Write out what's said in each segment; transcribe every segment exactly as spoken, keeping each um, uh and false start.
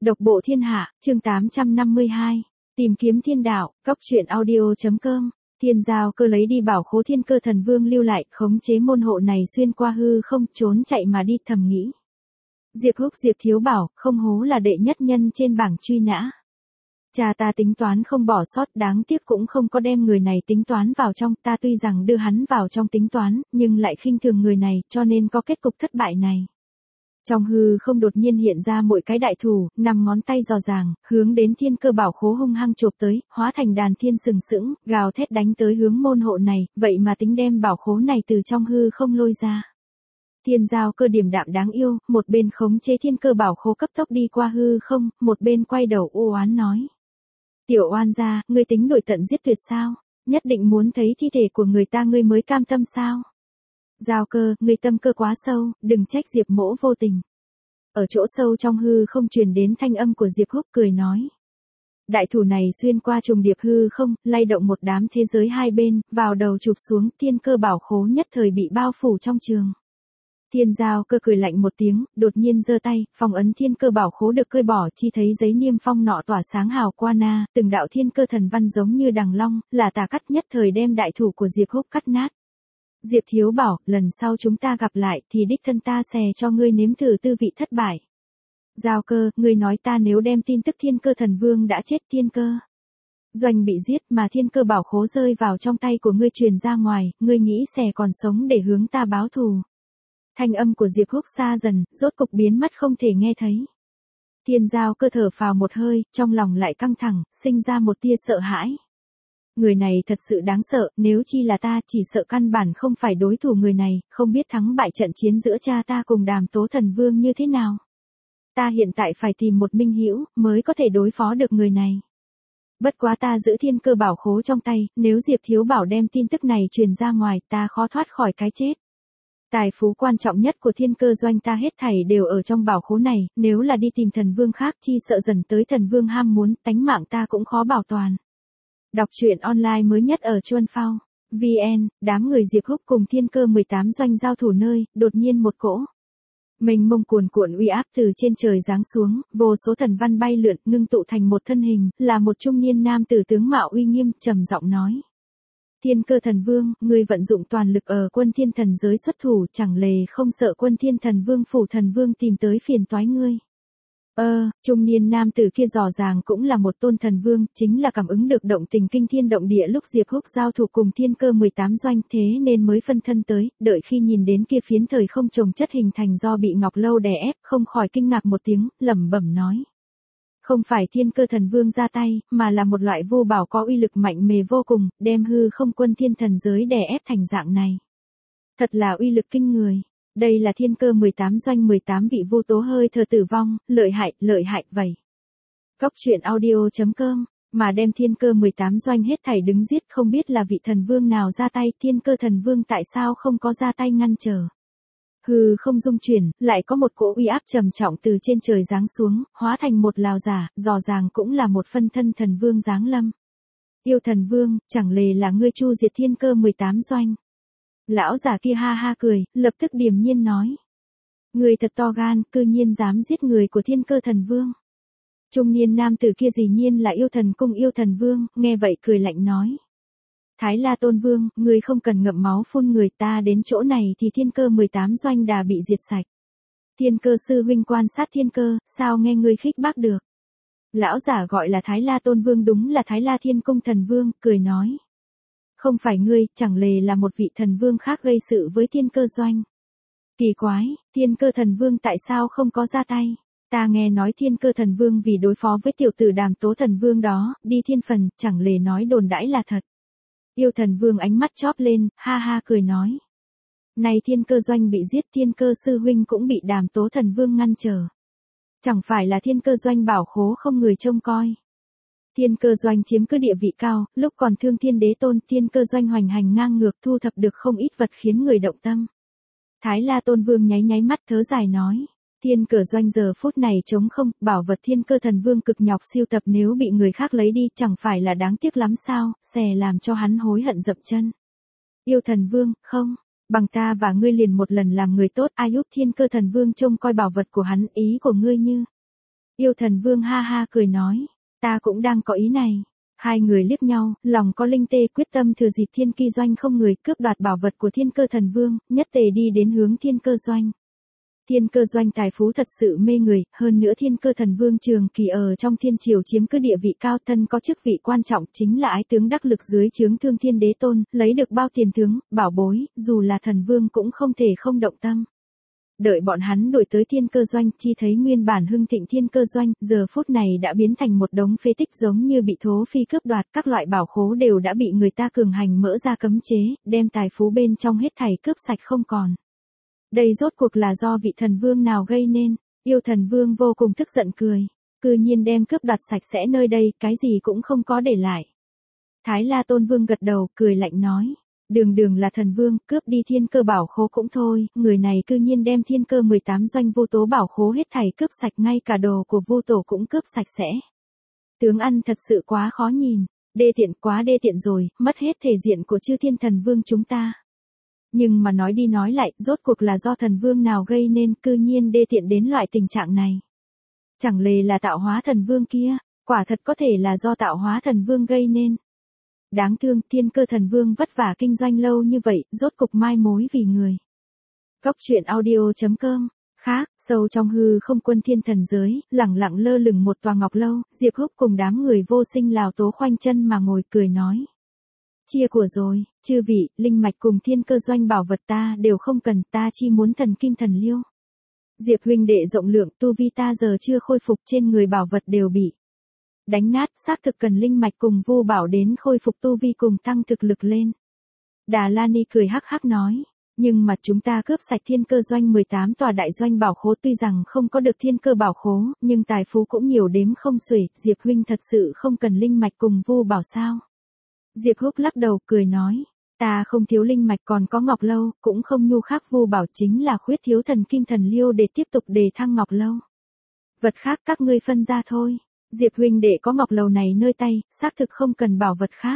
Độc bộ thiên hạ, chương tám trăm năm mươi hai. Tìm kiếm thiên đạo, cóc truyện audio.com. Thiên Giao Cơ lấy đi bảo khố Thiên Cơ Thần Vương lưu lại, khống chế môn hộ này xuyên qua hư không, trốn chạy mà đi, thầm nghĩ. Diệp Húc Diệp Thiếu Bảo, không hố là đệ nhất nhân trên bảng truy nã. Cha ta tính toán không bỏ sót, đáng tiếc cũng không có đem người này tính toán vào trong, ta tuy rằng đưa hắn vào trong tính toán, nhưng lại khinh thường người này, cho nên có kết cục thất bại này. Trong hư không đột nhiên hiện ra mỗi cái đại thủ, năm ngón tay dò dàng, hướng đến Thiên Cơ bảo khố hung hăng chộp tới, hóa thành đàn thiên sừng sững, gào thét đánh tới hướng môn hộ này, vậy mà tính đem bảo khố này từ trong hư không lôi ra. Thiên Giao Cơ điềm đạm đáng yêu, một bên khống chế Thiên Cơ bảo khố cấp tốc đi qua hư không, một bên quay đầu u oán nói. Tiểu oan gia, ngươi tính đuổi tận giết tuyệt sao? Nhất định muốn thấy thi thể của người ta ngươi mới cam tâm sao? Giao Cơ, ngươi tâm cơ quá sâu, đừng trách Diệp mỗ vô tình. Ở chỗ sâu trong hư không truyền đến thanh âm của Diệp Húc cười nói. Đại thủ này xuyên qua trùng điệp hư không, lay động một đám thế giới hai bên, vào đầu chụp xuống, Thiên Cơ bảo khố nhất thời bị bao phủ trong trường. Thiên Giao Cơ cười lạnh một tiếng, đột nhiên giơ tay, phong ấn Thiên Cơ bảo khố được cơi bỏ, chi thấy giấy niêm phong nọ tỏa sáng hào qua na, từng đạo thiên cơ thần văn giống như đằng long, là tà cắt nhất thời đem đại thủ của Diệp Húc cắt nát. Diệp Thiếu Bảo, lần sau chúng ta gặp lại thì đích thân ta xè cho ngươi nếm thử tư vị thất bại. Giao Cơ, ngươi nói ta nếu đem tin tức Thiên Cơ Thần Vương đã chết, Thiên Cơ Doanh bị giết mà Thiên Cơ bảo khố rơi vào trong tay của ngươi truyền ra ngoài, ngươi nghĩ xè còn sống để hướng ta báo thù. Thanh âm của Diệp Húc xa dần, rốt cục biến mất không thể nghe thấy. Thiên Giao Cơ thở phào một hơi, trong lòng lại căng thẳng, sinh ra một tia sợ hãi. Người này thật sự đáng sợ, nếu chi là ta chỉ sợ căn bản không phải đối thủ người này, không biết thắng bại trận chiến giữa cha ta cùng Đàm Tố Thần Vương như thế nào. Ta hiện tại phải tìm một minh hữu mới có thể đối phó được người này. Bất quá ta giữ Thiên Cơ bảo khố trong tay, nếu Diệp Thiếu Bảo đem tin tức này truyền ra ngoài, ta khó thoát khỏi cái chết. Tài phú quan trọng nhất của Thiên Cơ Doanh ta hết thảy đều ở trong bảo khố này, nếu là đi tìm thần vương khác chi sợ dần tới thần vương ham muốn, tánh mạng ta cũng khó bảo toàn. Đọc truyện online mới nhất ở Chuan Phao. vê en, đám người Diệp Húc cùng Thiên Cơ mười tám Doanh giao thủ nơi, đột nhiên một cỗ mênh mông cuồn cuộn uy áp từ trên trời giáng xuống, vô số thần văn bay lượn, ngưng tụ thành một thân hình, là một trung niên nam tử tướng mạo uy nghiêm, trầm giọng nói. Thiên Cơ Thần Vương, ngươi vận dụng toàn lực ở Quân Thiên Thần giới xuất thủ, chẳng lẽ không sợ Quân Thiên Thần Vương phủ thần vương tìm tới phiền toái ngươi? Ơ, trung niên nam tử kia rõ ràng cũng là một tôn thần vương, chính là cảm ứng được động tình kinh thiên động địa lúc Diệp Húc giao thủ cùng Thiên Cơ mười tám Doanh, thế nên mới phân thân tới, đợi khi nhìn đến kia phiến thời không trồng chất hình thành do bị Ngọc Lâu đè ép, không khỏi kinh ngạc một tiếng, lẩm bẩm nói. Không phải Thiên Cơ Thần Vương ra tay, mà là một loại vô bảo có uy lực mạnh mẽ vô cùng, đem hư không Quân Thiên Thần giới đè ép thành dạng này. Thật là uy lực kinh người. Đây là Thiên Cơ mười tám Doanh mười tám vị vô tố hơi thở tử vong, lợi hại, lợi hại vậy. Cóc truyện audio.com, mà đem Thiên Cơ mười tám Doanh hết thảy đứng giết, không biết là vị thần vương nào ra tay, Thiên Cơ Thần Vương tại sao không có ra tay ngăn trở. Hư không dung chuyển, lại có một cỗ uy áp trầm trọng từ trên trời giáng xuống, hóa thành một lào giả, rõ ràng cũng là một phân thân thần vương giáng lâm. Yêu Thần Vương, chẳng lẽ là ngươi chu diệt Thiên Cơ mười tám Doanh? Lão giả kia ha ha cười, lập tức điềm nhiên nói. Người thật to gan, cư nhiên dám giết người của Thiên Cơ Thần Vương. Trung niên nam tử kia dĩ nhiên là Yêu Thần Cung Yêu Thần Vương, nghe vậy cười lạnh nói. Thái La Tôn Vương, người không cần ngậm máu phun người, ta đến chỗ này thì Thiên Cơ mười tám Doanh đã bị diệt sạch. Thiên Cơ sư huynh quan sát Thiên Cơ, sao nghe ngươi khích bác được? Lão giả gọi là Thái La Tôn Vương đúng là Thái La Thiên Cung Thần Vương, cười nói. Không phải ngươi, chẳng lẽ là một vị thần vương khác gây sự với Thiên Cơ Doanh. Kỳ quái, Thiên Cơ Thần Vương tại sao không có ra tay? Ta nghe nói Thiên Cơ Thần Vương vì đối phó với tiểu tử Đàm Tố Thần Vương đó, đi thiên phần, chẳng lẽ nói đồn đãi là thật. Yêu Thần Vương ánh mắt chóp lên, ha ha cười nói. Này Thiên Cơ Doanh bị giết, Thiên Cơ sư huynh cũng bị Đàm Tố Thần Vương ngăn trở. Chẳng phải là Thiên Cơ Doanh bảo khố không người trông coi. Thiên Cơ Doanh chiếm cứ địa vị cao, lúc còn Thương Thiên Đế Tôn, Thiên Cơ Doanh hoành hành ngang ngược thu thập được không ít vật khiến người động tâm. Thái La Tôn Vương nháy nháy mắt thớ dài nói. Thiên Cơ Doanh giờ phút này trống không, bảo vật Thiên Cơ Thần Vương cực nhọc siêu tập nếu bị người khác lấy đi chẳng phải là đáng tiếc lắm sao, xè làm cho hắn hối hận dậm chân. Yêu Thần Vương, không, bằng ta và ngươi liền một lần làm người tốt, ai giúp Thiên Cơ Thần Vương trông coi bảo vật của hắn, ý của ngươi như. Yêu Thần Vương ha ha cười nói, ta cũng đang có ý này. Hai người liếc nhau, lòng có linh tê quyết tâm thừa dịp thiên kỳ doanh không người cướp đoạt bảo vật của Thiên Cơ Thần Vương, nhất tề đi đến hướng Thiên Cơ doanh. Thiên Cơ doanh tài phú thật sự mê người, hơn nữa Thiên Cơ Thần Vương trường kỳ ở trong thiên triều chiếm cứ địa vị cao, thân có chức vị quan trọng, chính là ái tướng đắc lực dưới trướng Thương Thiên Đế Tôn, lấy được bao tiền tướng, bảo bối, dù là thần vương cũng không thể không động tâm. Đợi bọn hắn đuổi tới Thiên Cơ doanh, chi thấy nguyên bản hưng thịnh Thiên Cơ doanh, giờ phút này đã biến thành một đống phế tích giống như bị thố phi cướp đoạt, các loại bảo khố đều đã bị người ta cường hành mỡ ra cấm chế, đem tài phú bên trong hết thảy cướp sạch không còn. Đây rốt cuộc là do vị thần vương nào gây nên? Yêu Thần Vương vô cùng tức giận cười, cư nhiên đem cướp đoạt sạch sẽ nơi đây, cái gì cũng không có để lại. Thái La Tôn Vương gật đầu, cười lạnh nói, đường đường là thần vương, cướp đi thiên cơ bảo khố cũng thôi, người này cư nhiên đem thiên cơ mười tám doanh vô tố bảo khố hết thảy cướp sạch, ngay cả đồ của vô tổ cũng cướp sạch sẽ. Tướng ăn thật sự quá khó nhìn, đê tiện, quá đê tiện rồi, mất hết thể diện của chư thiên thần vương chúng ta. Nhưng mà nói đi nói lại, rốt cuộc là do thần vương nào gây nên, cư nhiên đê tiện đến loại tình trạng này. Chẳng lẽ là tạo hóa thần vương kia, quả thật có thể là do tạo hóa thần vương gây nên. Đáng thương, Thiên Cơ Thần Vương vất vả kinh doanh lâu như vậy, rốt cục mai mối vì người. Góc truyện audio chấm com. Khác, sâu trong hư không quân thiên thần giới, lẳng lặng lơ lửng một tòa ngọc lâu, Diệp Húc cùng đám người vô sinh Lào Tố khoanh chân mà ngồi cười nói. Chia của rồi, chư vị, linh mạch cùng Thiên Cơ doanh bảo vật ta đều không cần, ta chi muốn thần kim thần liêu. Diệp huynh đệ rộng lượng, tu vi ta giờ chưa khôi phục, trên người bảo vật đều bị đánh nát, xác thực cần linh mạch cùng vu bảo đến khôi phục tu vi cùng tăng thực lực lên. Đà La Ni cười hắc hắc nói, nhưng mà chúng ta cướp sạch Thiên Cơ doanh mười tám tòa đại doanh bảo khố, tuy rằng không có được thiên cơ bảo khố, nhưng tài phú cũng nhiều đếm không xuể, Diệp huynh thật sự không cần linh mạch cùng vu bảo sao? Diệp Húc lắc đầu cười nói, ta không thiếu linh mạch còn có ngọc lâu, cũng không nhu khắc vu bảo, chính là khuyết thiếu thần kim thần liêu để tiếp tục đề thăng ngọc lâu. Vật khác các ngươi phân ra thôi. Diệp huynh đệ có ngọc lầu này nơi tay, xác thực không cần bảo vật khác.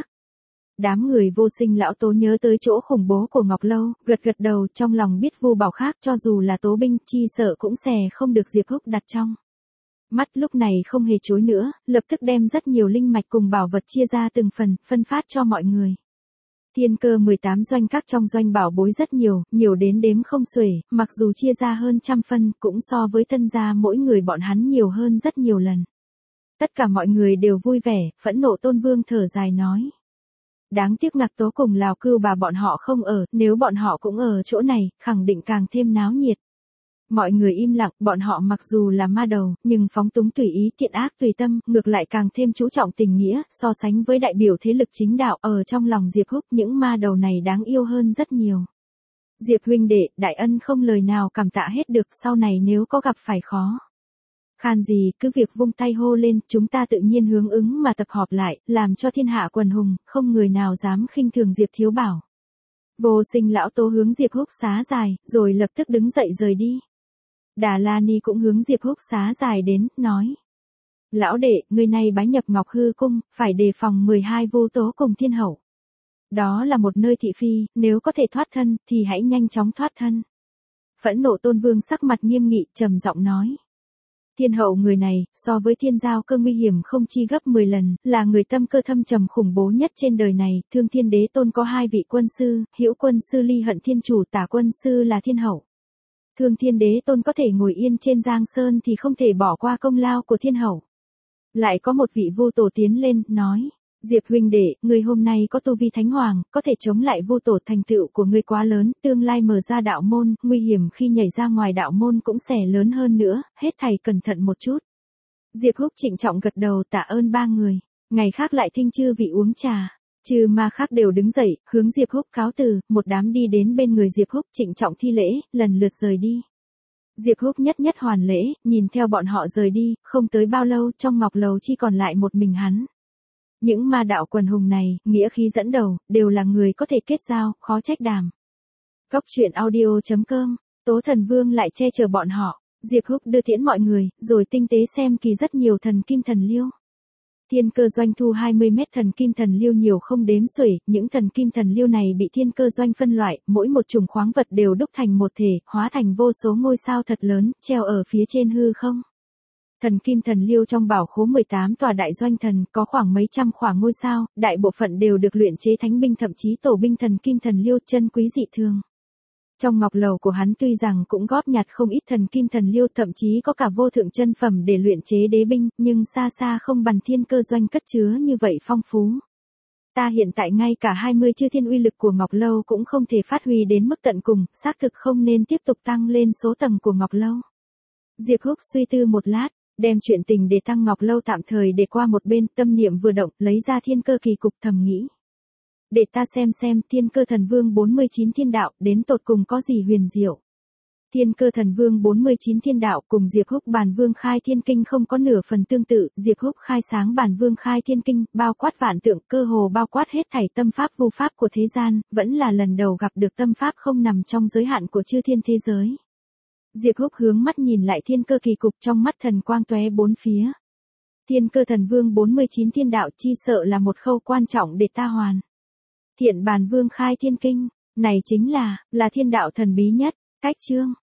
Đám người vô sinh lão Tố nhớ tới chỗ khủng bố của ngọc lâu, gật gật đầu, trong lòng biết vu bảo khác cho dù là tố binh chi sợ cũng xè không được Diệp Húc đặt trong mắt, lúc này không hề chối nữa, lập tức đem rất nhiều linh mạch cùng bảo vật chia ra từng phần, phân phát cho mọi người. Thiên Cơ mười tám doanh, các trong doanh bảo bối rất nhiều, nhiều đến đếm không xuể, mặc dù chia ra hơn trăm phân, cũng so với tân gia mỗi người bọn hắn nhiều hơn rất nhiều lần. Tất cả mọi người đều vui vẻ, phẫn nộ Tôn Vương thở dài nói. Đáng tiếc Ngạc Tố cùng Lào Cưu Bà bọn họ không ở, nếu bọn họ cũng ở chỗ này, khẳng định càng thêm náo nhiệt. Mọi người im lặng, bọn họ mặc dù là ma đầu, nhưng phóng túng tùy ý, thiện ác tùy tâm, ngược lại càng thêm chú trọng tình nghĩa, so sánh với đại biểu thế lực chính đạo, ở trong lòng Diệp Húc, những ma đầu này đáng yêu hơn rất nhiều. Diệp huynh đệ, đại ân không lời nào cảm tạ hết được, sau này nếu có gặp phải khó khan gì, cứ việc vung tay hô lên, chúng ta tự nhiên hướng ứng mà tập họp lại, làm cho thiên hạ quần hùng, không người nào dám khinh thường Diệp thiếu bảo. Vô sinh lão Tố hướng Diệp Húc xá dài, rồi lập tức đứng dậy rời đi. Đà La Ni cũng hướng Diệp Húc xá dài đến, nói. Lão đệ, người này bái nhập Ngọc Hư Cung, phải đề phòng mười hai vô tố cùng thiên hậu. Đó là một nơi thị phi, nếu có thể thoát thân, thì hãy nhanh chóng thoát thân. Phẫn nộ Tôn Vương sắc mặt nghiêm nghị, trầm giọng nói. Thiên hậu người này, so với thiên giao cơ nguy hiểm không chi gấp mười lần, là người tâm cơ thâm trầm khủng bố nhất trên đời này. Thương Thiên Đế Tôn có hai vị quân sư, Hữu quân sư Ly Hận Thiên Chủ, Tả quân sư là thiên hậu. Thương Thiên Đế Tôn có thể ngồi yên trên Giang Sơn thì không thể bỏ qua công lao của thiên hậu. Lại có một vị vô tổ tiến lên, nói. Diệp huynh đệ, người hôm nay có tu vi thánh hoàng, có thể chống lại vô tổ, thành tựu của người quá lớn, tương lai mở ra đạo môn, nguy hiểm khi nhảy ra ngoài đạo môn cũng sẽ lớn hơn nữa, hết thầy cẩn thận một chút. Diệp Húc trịnh trọng gật đầu tạ ơn ba người, ngày khác lại thinh chư vị uống trà. Chư ma khác đều đứng dậy, hướng Diệp Húc cáo từ, một đám đi đến bên người Diệp Húc trịnh trọng thi lễ, lần lượt rời đi. Diệp Húc nhất nhất hoàn lễ, nhìn theo bọn họ rời đi, không tới bao lâu trong ngọc lầu chỉ còn lại một mình hắn. Những ma đạo quần hùng này, nghĩa khí dẫn đầu, đều là người có thể kết giao, khó trách đàm. Góc truyện audio chấm com, Tố Thần Vương lại che chở bọn họ, Diệp Húc đưa tiễn mọi người, rồi tinh tế xem kỳ rất nhiều thần kim thần liêu. Thiên Cơ doanh thu hai mươi mét thần kim thần liêu nhiều không đếm xuể, những thần kim thần liêu này bị Thiên Cơ doanh phân loại, mỗi một chủng khoáng vật đều đúc thành một thể, hóa thành vô số ngôi sao thật lớn, treo ở phía trên hư không. Thần kim thần liêu trong bảo khố mười tám tòa đại doanh thần, có khoảng mấy trăm khỏa ngôi sao, đại bộ phận đều được luyện chế thánh binh, thậm chí tổ binh thần kim thần liêu chân quý dị thường. Trong ngọc lầu của hắn tuy rằng cũng góp nhặt không ít thần kim thần liêu, thậm chí có cả vô thượng chân phẩm để luyện chế đế binh, nhưng xa xa không bằng thiên cơ doanh cất chứa như vậy phong phú. Ta hiện tại ngay cả hai mươi chư thiên uy lực của ngọc lâu cũng không thể phát huy đến mức tận cùng, xác thực không nên tiếp tục tăng lên số tầng của ngọc lâu. Diệp Húc suy tư một lát, đem chuyện tình để tăng ngọc lâu tạm thời để qua một bên, tâm niệm vừa động, lấy ra thiên cơ kỳ cục thầm nghĩ. Để ta xem xem thiên cơ thần vương bốn mươi chín thiên đạo đến tột cùng có gì huyền diệu. Thiên cơ thần vương bốn mươi chín thiên đạo cùng Diệp Húc bản vương khai thiên kinh không có nửa phần tương tự, Diệp Húc khai sáng bản vương khai thiên kinh, bao quát vạn tượng, cơ hồ bao quát hết thảy tâm pháp vu pháp của thế gian, vẫn là lần đầu gặp được tâm pháp không nằm trong giới hạn của chư thiên thế giới. Diệp Húc hướng mắt nhìn lại thiên cơ kỳ cục, trong mắt thần quang tóe bốn phía. Thiên cơ thần vương bốn mươi chín thiên đạo chi sợ là một khâu quan trọng để ta hoàn. Thiện bản vương khai thiên kinh, này chính là, là thiên đạo thần bí nhất, cách chương.